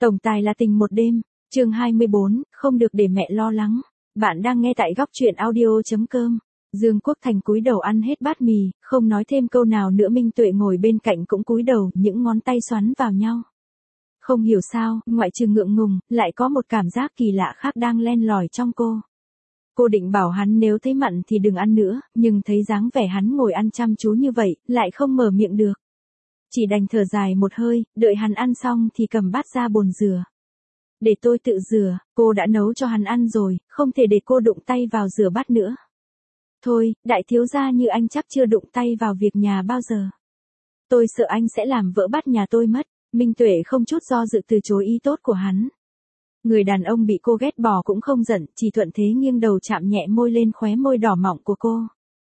Tổng tài là tình một đêm, chương 24, không được để mẹ lo lắng. Bạn đang nghe tại góc truyện audio.com. Dương Quốc Thành cúi đầu ăn hết bát mì, không nói thêm câu nào nữa. Minh Tuệ ngồi bên cạnh cũng cúi đầu, những ngón tay xoắn vào nhau. Không hiểu sao, ngoại trừ ngượng ngùng, lại có một cảm giác kỳ lạ khác đang len lỏi trong cô. Cô định bảo hắn nếu thấy mặn thì đừng ăn nữa, nhưng thấy dáng vẻ hắn ngồi ăn chăm chú như vậy, lại không mở miệng được. Chỉ đành thở dài một hơi, đợi hắn ăn xong thì cầm bát ra bồn rửa. Để tôi tự rửa, cô đã nấu cho hắn ăn rồi, không thể để cô đụng tay vào rửa bát nữa. Thôi, đại thiếu gia như anh chắc chưa đụng tay vào việc nhà bao giờ. Tôi sợ anh sẽ làm vỡ bát nhà tôi mất. Minh Tuệ không chút do dự từ chối ý tốt của hắn. Người đàn ông bị cô ghét bỏ cũng không giận, chỉ thuận thế nghiêng đầu chạm nhẹ môi lên khóe môi đỏ mọng của cô.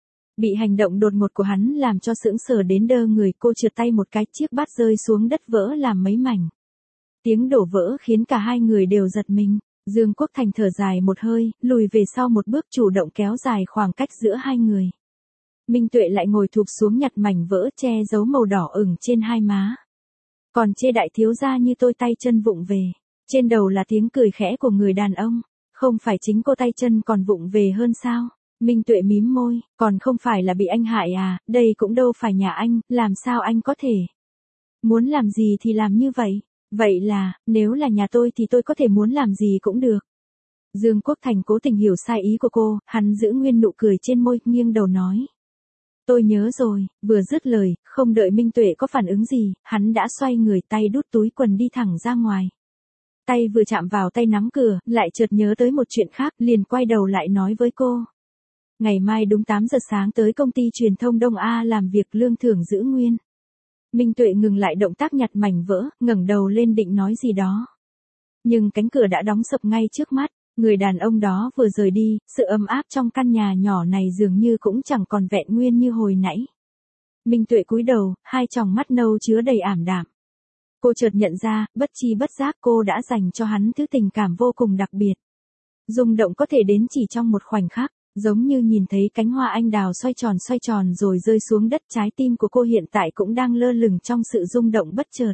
Bị hành động đột ngột của hắn làm cho sững sờ đến đơ người, cô trượt tay một cái, chiếc bát rơi xuống đất vỡ làm mấy mảnh. Tiếng đổ vỡ khiến cả hai người đều giật mình. Dương Quốc Thành thở dài một hơi, lùi về sau một bước, chủ động kéo dài khoảng cách giữa hai người. Minh Tuệ lại ngồi thụp xuống nhặt mảnh vỡ che giấu màu đỏ ửng trên hai má. Còn chê đại thiếu gia như tôi tay chân vụng về. Trên đầu là tiếng cười khẽ của người đàn ông. Không phải chính cô tay chân còn vụng về hơn sao? Minh Tuệ mím môi, còn không phải là bị anh hại à, đây cũng đâu phải nhà anh, làm sao anh có thể? Muốn làm gì thì làm như vậy. Vậy là, nếu là nhà tôi thì tôi có thể muốn làm gì cũng được. Dương Quốc Thành cố tình hiểu sai ý của cô, hắn giữ nguyên nụ cười trên môi, nghiêng đầu nói. Tôi nhớ rồi, vừa dứt lời, không đợi Minh Tuệ có phản ứng gì, hắn đã xoay người, tay đút túi quần đi thẳng ra ngoài. Tay vừa chạm vào tay nắm cửa, lại chợt nhớ tới một chuyện khác, liền quay đầu lại nói với cô. Ngày mai đúng 8 giờ sáng tới công ty truyền thông Đông A làm việc, lương thưởng giữ nguyên. Minh Tuệ ngừng lại động tác nhặt mảnh vỡ, ngẩng đầu lên định nói gì đó. Nhưng cánh cửa đã đóng sập ngay trước mắt. Người đàn ông đó vừa rời đi, sự ấm áp trong căn nhà nhỏ này dường như cũng chẳng còn vẹn nguyên như hồi nãy. Minh Tuệ cúi đầu, hai tròng mắt nâu chứa đầy ảm đạm. Cô chợt nhận ra, bất chi bất giác cô đã dành cho hắn thứ tình cảm vô cùng đặc biệt. Rung động có thể đến chỉ trong một khoảnh khắc, giống như nhìn thấy cánh hoa anh đào xoay tròn rồi rơi xuống đất. Trái tim của cô hiện tại cũng đang lơ lửng trong sự rung động bất chợt.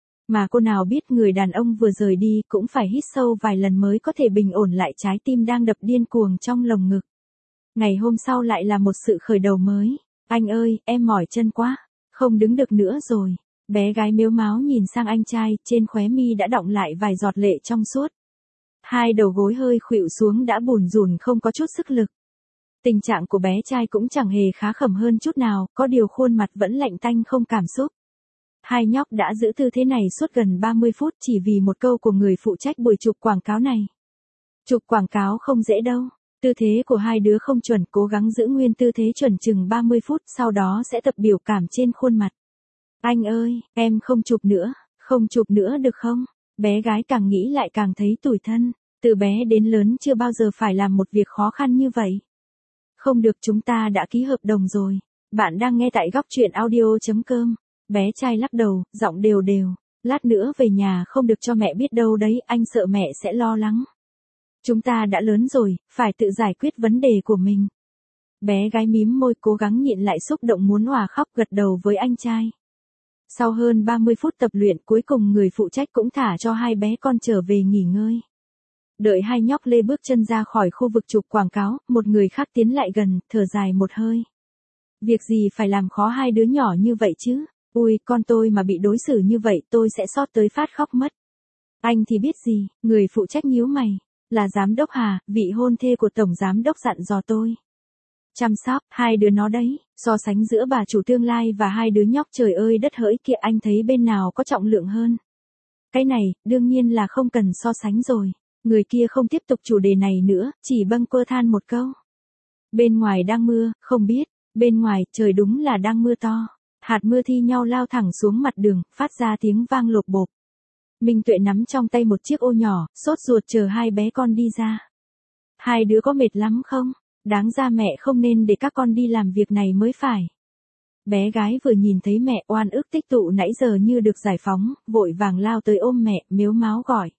Mà cô nào biết người đàn ông vừa rời đi cũng phải hít sâu vài lần mới có thể bình ổn lại trái tim đang đập điên cuồng trong lồng ngực. Ngày hôm sau lại là một sự khởi đầu mới. Anh ơi, em mỏi chân quá, không đứng được nữa rồi. Bé gái mếu máo nhìn sang anh trai, trên khóe mi đã đọng lại vài giọt lệ trong suốt. Hai đầu gối hơi khuỵu xuống đã bùn rùn không có chút sức lực. Tình trạng của bé trai cũng chẳng hề khá khẩm hơn chút nào, có điều khuôn mặt vẫn lạnh tanh không cảm xúc. Hai nhóc đã giữ tư thế này suốt gần 30 phút chỉ vì một câu của người phụ trách buổi chụp quảng cáo này. Chụp quảng cáo không dễ đâu. Tư thế của hai đứa không chuẩn, cố gắng giữ nguyên tư thế chuẩn chừng 30 phút, sau đó sẽ tập biểu cảm trên khuôn mặt. Anh ơi, em không chụp nữa được không? Bé gái càng nghĩ lại càng thấy tủi thân. Từ bé đến lớn chưa bao giờ phải làm một việc khó khăn như vậy. Không được, chúng ta đã ký hợp đồng rồi. Bạn đang nghe tại góc truyện audio.com. Bé trai lắc đầu, giọng đều đều. Lát nữa về nhà không được cho mẹ biết đâu đấy, anh sợ mẹ sẽ lo lắng. Chúng ta đã lớn rồi, phải tự giải quyết vấn đề của mình. Bé gái mím môi, cố gắng nhịn lại xúc động muốn òa khóc, gật đầu với anh trai. Sau hơn 30 phút tập luyện, cuối cùng người phụ trách cũng thả cho hai bé con trở về nghỉ ngơi. Đợi hai nhóc lê bước chân ra khỏi khu vực chụp quảng cáo, một người khác tiến lại gần, thở dài một hơi. Việc gì phải làm khó hai đứa nhỏ như vậy chứ? Ui, con tôi mà bị đối xử như vậy tôi sẽ xót tới phát khóc mất. Anh thì biết gì, người phụ trách nhíu mày. Là giám đốc Hà, vị hôn thê của tổng giám đốc dặn dò tôi. Chăm sóc, hai đứa nó đấy, so sánh giữa bà chủ tương lai và hai đứa nhóc trời ơi đất hỡi kia, anh thấy bên nào có trọng lượng hơn. Cái này, đương nhiên là không cần so sánh rồi. Người kia không tiếp tục chủ đề này nữa, chỉ bâng quơ than một câu. Bên ngoài đang mưa, không biết, bên ngoài trời đúng là đang mưa to. Hạt mưa thi nhau lao thẳng xuống mặt đường, phát ra tiếng vang lộp bộp. Minh Tuệ nắm trong tay một chiếc ô nhỏ, sốt ruột chờ hai bé con đi ra. Hai đứa có mệt lắm không? Đáng ra mẹ không nên để các con đi làm việc này mới phải. Bé gái vừa nhìn thấy mẹ, oan ức tích tụ nãy giờ như được giải phóng, vội vàng lao tới ôm mẹ, mếu máo gọi.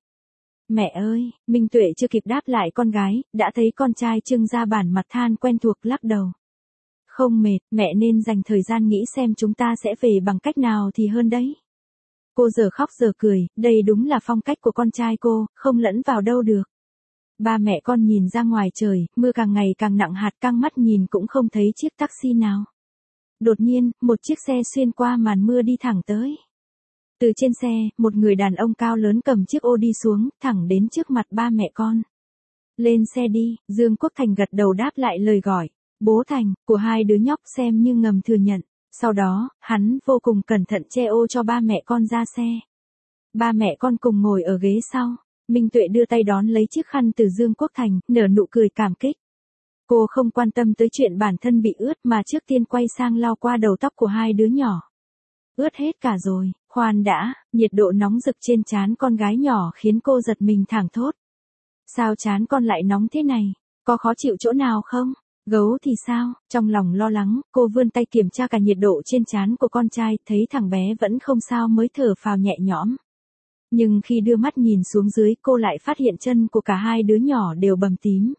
Mẹ ơi, Minh Tuệ chưa kịp đáp lại con gái, đã thấy con trai trưng ra bản mặt than quen thuộc, lắc đầu. Không mệt, mẹ nên dành thời gian nghĩ xem chúng ta sẽ về bằng cách nào thì hơn đấy. cô giờ khóc giờ cười, đây đúng là phong cách của con trai cô, không lẫn vào đâu được. Ba mẹ con nhìn ra ngoài trời, mưa càng ngày càng nặng hạt, căng mắt nhìn cũng không thấy chiếc taxi nào. Đột nhiên, một chiếc xe xuyên qua màn mưa đi thẳng tới. Từ trên xe, một người đàn ông cao lớn cầm chiếc ô đi xuống, thẳng đến trước mặt ba mẹ con. Lên xe đi, Dương Quốc Thành gật đầu đáp lại lời gọi. Bố Thành, của hai đứa nhóc xem như ngầm thừa nhận. Sau đó, hắn vô cùng cẩn thận che ô cho ba mẹ con ra xe. Ba mẹ con cùng ngồi ở ghế sau. Minh Tuệ đưa tay đón lấy chiếc khăn từ Dương Quốc Thành, nở nụ cười cảm kích. Cô không quan tâm tới chuyện bản thân bị ướt mà trước tiên quay sang lau qua đầu tóc của hai đứa nhỏ. Ướt hết cả rồi, khoan đã, nhiệt độ nóng rực trên trán con gái nhỏ khiến cô giật mình thảng thốt. Sao trán con lại nóng thế này, có khó chịu chỗ nào không? Gấu thì sao? Trong lòng lo lắng, cô vươn tay kiểm tra cả nhiệt độ trên trán của con trai, thấy thằng bé vẫn không sao mới thở phào nhẹ nhõm. Nhưng khi đưa mắt nhìn xuống dưới, cô lại phát hiện chân của cả hai đứa nhỏ đều bầm tím.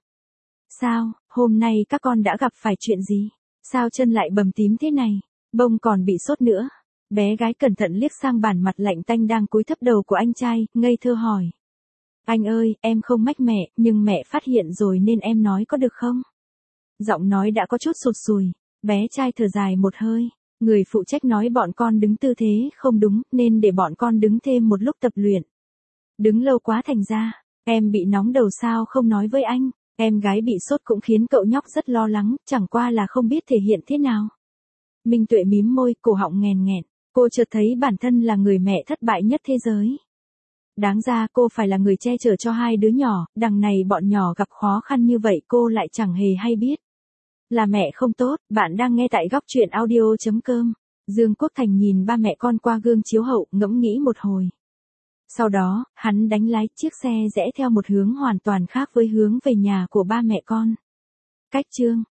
Sao, hôm nay các con đã gặp phải chuyện gì? Sao chân lại bầm tím thế này? Bông còn bị sốt nữa. Bé gái cẩn thận liếc sang bản mặt lạnh tanh đang cúi thấp đầu của anh trai, ngây thơ hỏi. Anh ơi, em không mách mẹ, nhưng mẹ phát hiện rồi nên em nói có được không? Giọng nói đã có chút sụt sùi, bé trai thở dài một hơi. Người phụ trách nói bọn con đứng tư thế không đúng, nên để bọn con đứng thêm một lúc tập luyện. Đứng lâu quá thành ra, em bị nóng đầu sao không nói với anh, em gái bị sốt cũng khiến cậu nhóc rất lo lắng, chẳng qua là không biết thể hiện thế nào. Minh Tuệ mím môi, cổ họng nghèn nghẹn, cô chợt thấy bản thân là người mẹ thất bại nhất thế giới. Đáng ra cô phải là người che chở cho hai đứa nhỏ, đằng này bọn nhỏ gặp khó khăn như vậy cô lại chẳng hề hay biết. Là mẹ không tốt, bạn đang nghe tại góc truyện audio.com. Dương Quốc Thành nhìn ba mẹ con qua gương chiếu hậu, ngẫm nghĩ một hồi. Sau đó, hắn đánh lái chiếc xe rẽ theo một hướng hoàn toàn khác với hướng về nhà của ba mẹ con. Cách chương